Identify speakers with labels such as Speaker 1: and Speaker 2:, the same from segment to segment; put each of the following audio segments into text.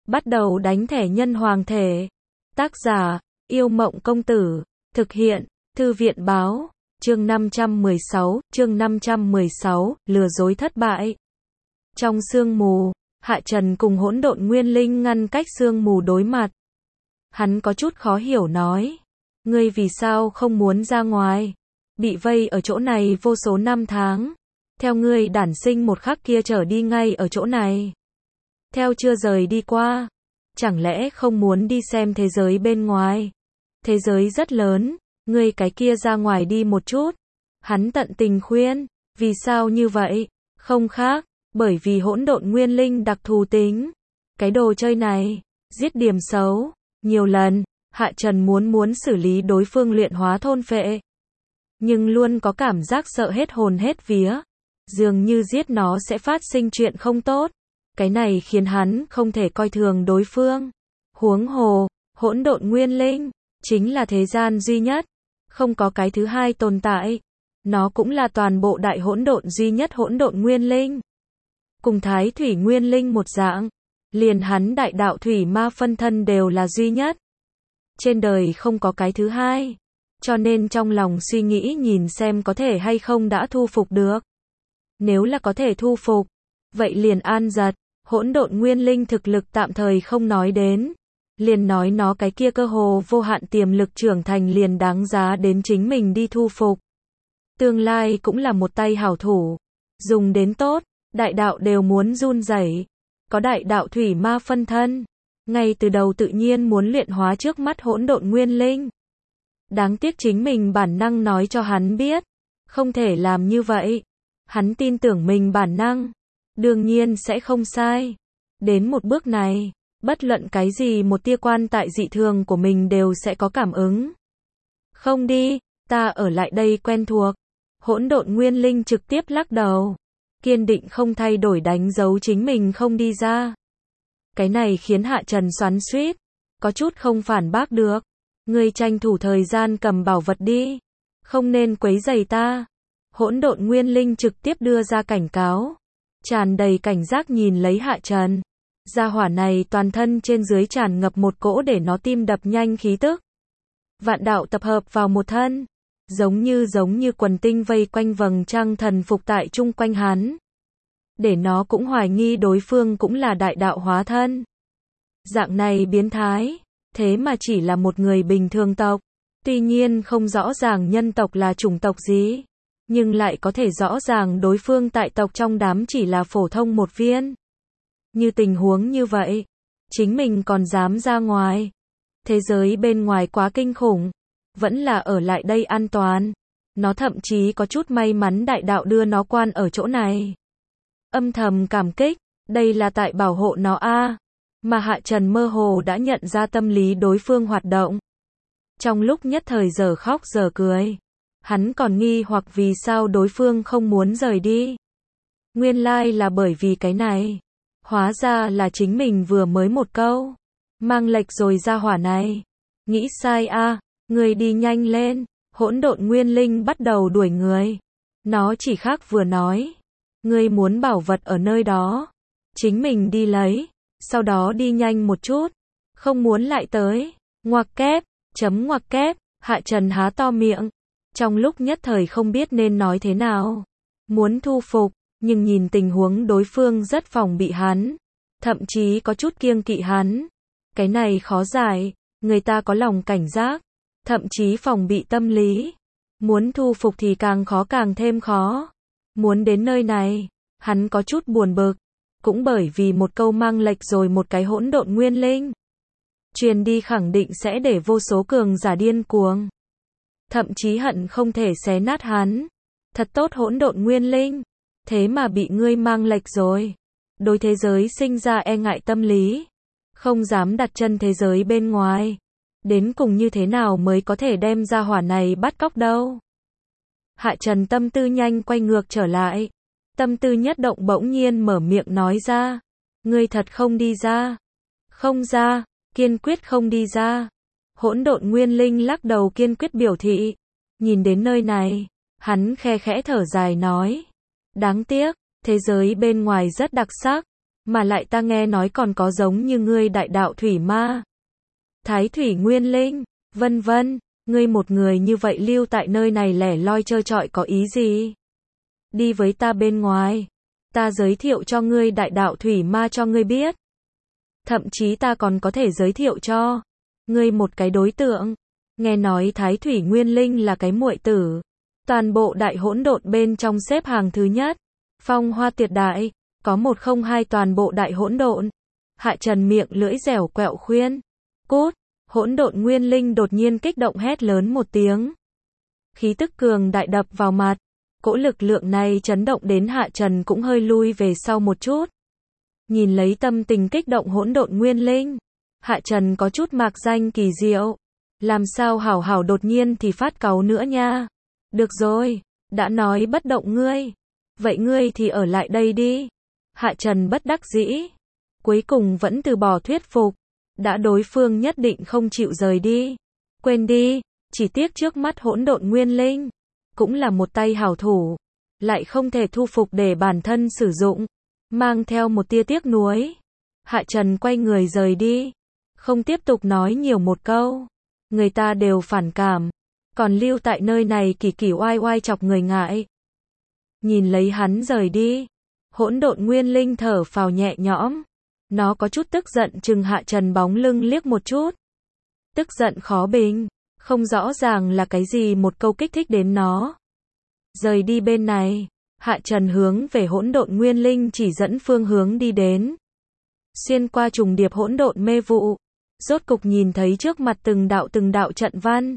Speaker 1: Bắt đầu đánh thẻ nhân hoàng thể. Tác giả, Yêu Mộng Công Tử. Thực hiện, Thư viện Báo. Chương 516, lừa dối thất bại. Trong sương mù, Hạ Trần cùng Hỗn Độn Nguyên Linh ngăn cách sương mù đối mặt. Hắn có chút khó hiểu nói. Ngươi vì sao không muốn ra ngoài? Bị vây ở chỗ này vô số năm tháng. Theo ngươi đản sinh một khắc kia trở đi ngay ở chỗ này. Theo chưa rời đi qua. Chẳng lẽ không muốn đi xem thế giới bên ngoài? Thế giới rất lớn, ngươi cái kia ra ngoài đi một chút. Hắn tận tình khuyên, vì sao như vậy? Không khác, bởi vì Hỗn Độn Nguyên Linh đặc thù tính. Cái đồ chơi này, giết điểm xấu, nhiều lần, Hạ Trần muốn xử lý đối phương luyện hóa thôn phệ. Nhưng luôn có cảm giác sợ hết hồn hết vía. Dường như giết nó sẽ phát sinh chuyện không tốt. Cái này khiến hắn không thể coi thường đối phương. Huống hồ, Hỗn Độn Nguyên Linh chính là thế gian duy nhất, không có cái thứ hai tồn tại. Nó cũng là toàn bộ đại hỗn độn duy nhất Hỗn Độn Nguyên Linh. Cùng Thái Thủy Nguyên Linh một dạng, liền hắn đại đạo thủy ma phân thân đều là duy nhất. Trên đời không có cái thứ hai, cho nên trong lòng suy nghĩ nhìn xem có thể hay không đã thu phục được. Nếu là có thể thu phục, vậy liền an giật. Hỗn Độn Nguyên Linh thực lực tạm thời không nói đến, liền nói nó cái kia cơ hồ vô hạn tiềm lực trưởng thành liền đáng giá đến chính mình đi thu phục. Tương lai cũng là một tay hảo thủ, dùng đến tốt, đại đạo đều muốn run rẩy. Có đại đạo thủy ma phân thân, ngay từ đầu tự nhiên muốn luyện hóa trước mắt Hỗn Độn Nguyên Linh. Đáng tiếc chính mình bản năng nói cho hắn biết, không thể làm như vậy. Hắn tin tưởng mình bản năng, đương nhiên sẽ không sai. Đến một bước này, bất luận cái gì một tia quan tại dị thường của mình đều sẽ có cảm ứng. Không đi, ta ở lại đây quen thuộc. Hỗn Độn Nguyên Linh trực tiếp lắc đầu, kiên định không thay đổi đánh dấu chính mình không đi ra. Cái này khiến Hạ Trần xoắn xuýt, có chút không phản bác được. Ngươi tranh thủ thời gian cầm bảo vật đi, không nên quấy rầy ta. Hỗn Độn Nguyên Linh trực tiếp đưa ra cảnh cáo, tràn đầy cảnh giác nhìn lấy Hạ Trần. Gia hỏa này toàn thân trên dưới tràn ngập một cỗ để nó tim đập nhanh khí tức. Vạn đạo tập hợp vào một thân, giống như quần tinh vây quanh vầng trăng thần phục tại chung quanh hắn. Để nó cũng hoài nghi đối phương cũng là đại đạo hóa thân. Dạng này biến thái, thế mà chỉ là một người bình thường tộc. Tuy nhiên không rõ ràng nhân tộc là chủng tộc gì, nhưng lại có thể rõ ràng đối phương tại tộc trong đám chỉ là phổ thông một viên. Như tình huống như vậy, chính mình còn dám ra ngoài. Thế giới bên ngoài quá kinh khủng, vẫn là ở lại đây an toàn. Nó thậm chí có chút may mắn đại đạo đưa nó quan ở chỗ này. Âm thầm cảm kích, đây là tại bảo hộ nó a. Mà Hạ Trần mơ hồ đã nhận ra tâm lý đối phương hoạt động. Trong lúc nhất thời giờ khóc giờ cười, hắn còn nghi hoặc vì sao đối phương không muốn rời đi. Nguyên lai là bởi vì cái này. Hóa ra là chính mình vừa mới một câu mang lệch rồi ra hỏa này. Nghĩ sai a, người đi nhanh lên. Hỗn Độn Nguyên Linh bắt đầu đuổi người. Nó chỉ khác vừa nói, ngươi muốn bảo vật ở nơi đó, chính mình đi lấy, sau đó đi nhanh một chút, không muốn lại tới. Ngoặc kép, ngoặc kép. Hạ Trần há to miệng, trong lúc nhất thời không biết nên nói thế nào. Muốn thu phục, nhưng nhìn tình huống đối phương rất phòng bị hắn, thậm chí có chút kiêng kỵ hắn. Cái này khó giải, người ta có lòng cảnh giác, thậm chí phòng bị tâm lý. Muốn thu phục thì càng khó càng thêm khó. Muốn đến nơi này, hắn có chút buồn bực, cũng bởi vì một câu mang lệch rồi một cái Hỗn Độn Nguyên Linh truyền đi khẳng định sẽ để vô số cường giả điên cuồng, thậm chí hận không thể xé nát hắn. Thật tốt Hỗn Độn Nguyên Linh, thế mà bị ngươi mang lệch rồi. Đối thế giới sinh ra e ngại tâm lý, không dám đặt chân thế giới bên ngoài. Đến cùng như thế nào mới có thể đem ra hỏa này bắt cóc đâu? Hạ Trần tâm tư nhanh quay ngược trở lại. Tâm tư nhất động bỗng nhiên mở miệng nói ra. Ngươi thật không đi ra? Không ra, kiên quyết không đi ra. Hỗn Độn Nguyên Linh lắc đầu kiên quyết biểu thị. Nhìn đến nơi này, hắn khe khẽ thở dài nói. Đáng tiếc, thế giới bên ngoài rất đặc sắc, Mà lại ta nghe nói còn có giống như ngươi đại đạo thủy ma, thái thủy nguyên linh, vân vân, ngươi một người như vậy lưu tại nơi này lẻ loi trơ trọi có ý gì? Đi với ta bên ngoài, ta giới thiệu cho ngươi đại đạo thủy ma cho ngươi biết. Thậm chí ta còn có thể giới thiệu cho ngươi một cái đối tượng. Nghe nói thái thủy nguyên linh là cái muội tử, toàn bộ đại hỗn độn bên trong xếp hàng thứ nhất, phong hoa tuyệt đại, có 102 toàn bộ đại hỗn độn. Hạ Trần miệng lưỡi dẻo quẹo khuyên, cút. Hỗn độn nguyên linh đột nhiên kích động hét lớn một tiếng. Khí tức cường đại đập vào mặt, cỗ lực lượng này chấn động đến Hạ Trần cũng hơi lui về sau một chút. Nhìn lấy tâm tình kích động hỗn độn nguyên linh, Hạ Trần có chút mạc danh kỳ diệu. Làm sao hảo hảo đột nhiên thì phát cáu nữa nha. Được rồi, đã nói bất động ngươi. Vậy ngươi thì ở lại đây đi. Hạ Trần bất đắc dĩ. Cuối cùng vẫn từ bỏ thuyết phục. Đã đối phương nhất định không chịu rời đi. Quên đi, chỉ tiếc trước mắt hỗn độn nguyên linh. Cũng là một tay hảo thủ. Lại không thể thu phục để bản thân sử dụng. Mang theo một tia tiếc nuối. Hạ Trần quay người rời đi. Không tiếp tục nói nhiều một câu. Người ta đều phản cảm. Còn lưu tại nơi này kỳ kỳ oai oai chọc người ngại. Nhìn lấy hắn rời đi. Hỗn độn nguyên linh thở phào nhẹ nhõm. Nó có chút tức giận chừng Hạ Trần bóng lưng liếc một chút. Tức giận khó bình. Không rõ ràng là cái gì một câu kích thích đến nó. Rời đi bên này. Hạ Trần hướng về hỗn độn nguyên linh chỉ dẫn phương hướng đi đến. Xuyên qua trùng điệp hỗn độn mê vụ. Rốt cục nhìn thấy trước mặt từng đạo trận văn.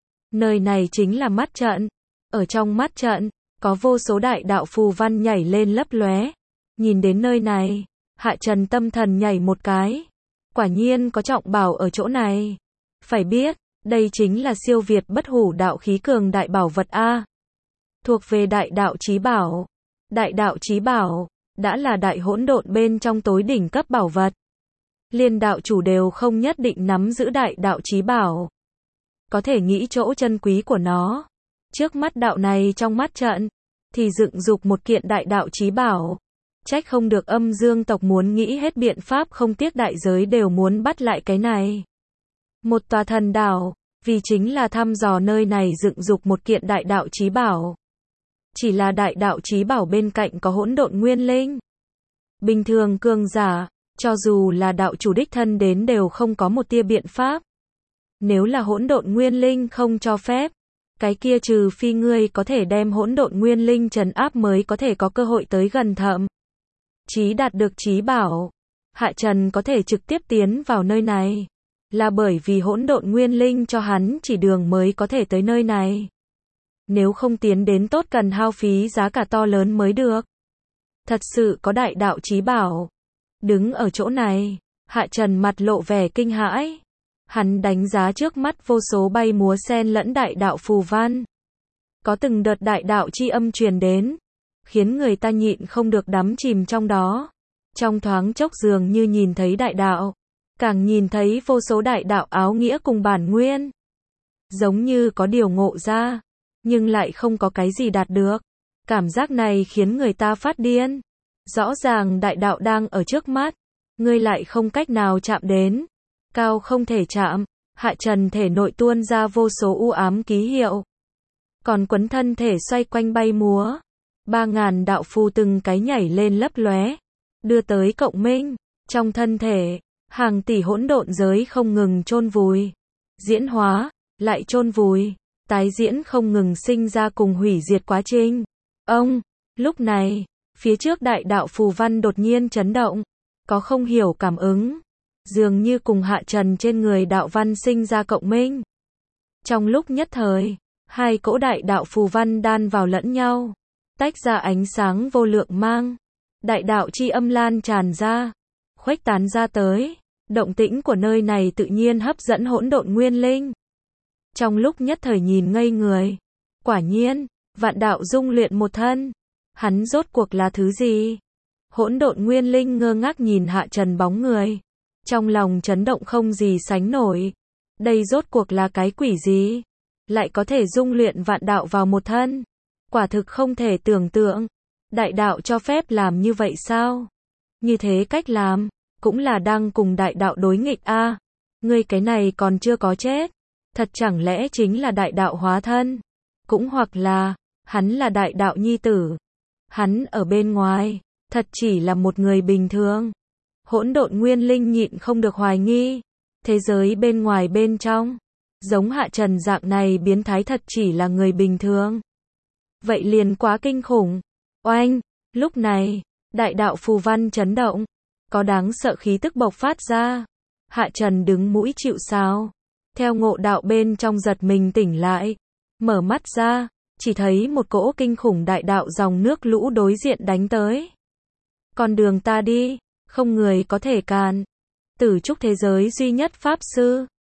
Speaker 1: Nơi này chính là mắt trận. Ở trong mắt trận, có vô số đại đạo phù văn nhảy lên lấp lóe. Nhìn đến nơi này, Hạ Trần tâm thần nhảy một cái. Quả nhiên có trọng bảo ở chỗ này. Phải biết, đây chính là siêu việt bất hủ đạo khí cường đại bảo vật A. Thuộc về đại đạo chí bảo. Đại đạo chí bảo, đã là đại hỗn độn bên trong tối đỉnh cấp bảo vật. Liên đạo chủ đều không nhất định nắm giữ đại đạo chí bảo. Có thể nghĩ chỗ chân quý của nó. Trước mắt đạo này trong mắt trận, thì dựng dục một kiện đại đạo chí bảo. Trách không được âm dương tộc muốn nghĩ hết biện pháp không tiếc đại giới đều muốn bắt lại cái này. Một tòa thần đảo, vì chính là thăm dò nơi này dựng dục một kiện đại đạo chí bảo. Chỉ là đại đạo chí bảo bên cạnh có hỗn độn nguyên linh. Bình thường cường giả, cho dù là đạo chủ đích thân đến đều không có một tia biện pháp. Nếu là hỗn độn nguyên linh không cho phép, cái kia trừ phi ngươi có thể đem hỗn độn nguyên linh trấn áp mới có thể có cơ hội tới gần thậm chí đạt được chí bảo. Hạ Trần có thể trực tiếp tiến vào nơi này, là bởi vì hỗn độn nguyên linh cho hắn chỉ đường mới có thể tới nơi này. Nếu không tiến đến tốt cần hao phí giá cả to lớn mới được. Thật sự có đại đạo chí bảo. Đứng ở chỗ này, Hạ Trần mặt lộ vẻ kinh hãi. Hắn đánh giá trước mắt vô số bay múa xen lẫn đại đạo phù văn. Có từng đợt đại đạo chi âm truyền đến, khiến người ta nhịn không được đắm chìm trong đó. Trong thoáng chốc dường như nhìn thấy đại đạo, càng nhìn thấy vô số đại đạo áo nghĩa cùng bản nguyên. Giống như có điều ngộ ra, nhưng lại không có cái gì đạt được. Cảm giác này khiến người ta phát điên. Rõ ràng đại đạo đang ở trước mắt, ngươi lại không cách nào chạm đến. Cao không thể chạm, Hạ Trần thể nội tuôn ra vô số u ám ký hiệu. Còn quấn thân thể xoay quanh bay múa. 3000 đạo phù từng cái nhảy lên lấp lóe, đưa tới cộng minh. Trong thân thể, hàng tỷ hỗn độn giới không ngừng chôn vùi, diễn hóa, lại chôn vùi, tái diễn không ngừng sinh ra cùng hủy diệt quá trình. Lúc này, phía trước đại đạo phù văn đột nhiên chấn động, có không hiểu cảm ứng, dường như cùng Hạ Trần trên người đạo văn sinh ra cộng minh. Trong lúc nhất thời, hai cỗ đại đạo phù văn đan vào lẫn nhau, tách ra ánh sáng vô lượng mang. Đại đạo chi âm lan tràn ra, khuếch tán ra tới. Động tĩnh của nơi này tự nhiên hấp dẫn hỗn độn nguyên linh. Trong lúc nhất thời nhìn ngây người. Quả nhiên, vạn đạo dung luyện một thân. Hắn rốt cuộc là thứ gì? Hỗn độn nguyên linh ngơ ngác nhìn Hạ Trần bóng người. Trong lòng chấn động không gì sánh nổi. Đây rốt cuộc là cái quỷ gì? Lại có thể dung luyện vạn đạo vào một thân. Quả thực không thể tưởng tượng. Đại đạo cho phép làm như vậy sao? Như thế cách làm, cũng là đang cùng đại đạo đối nghịch a. Ngươi cái này còn chưa có chết, thật chẳng lẽ chính là đại đạo hóa thân? Cũng hoặc là, hắn là đại đạo nhi tử. Hắn ở bên ngoài, thật chỉ là một người bình thường. Hỗn độn nguyên linh nhịn không được hoài nghi. Thế giới bên ngoài bên trong, giống Hạ Trần dạng này biến thái thật chỉ là người bình thường. Vậy liền quá kinh khủng. Oanh, lúc này, đại đạo phù văn chấn động, có đáng sợ khí tức bộc phát ra. Hạ Trần đứng mũi chịu sào, theo ngộ đạo bên trong giật mình tỉnh lại, mở mắt ra, chỉ thấy một cỗ kinh khủng đại đạo dòng nước lũ đối diện đánh tới. Con đường ta đi, không người có thể cản. Tử trúc thế giới duy nhất pháp sư,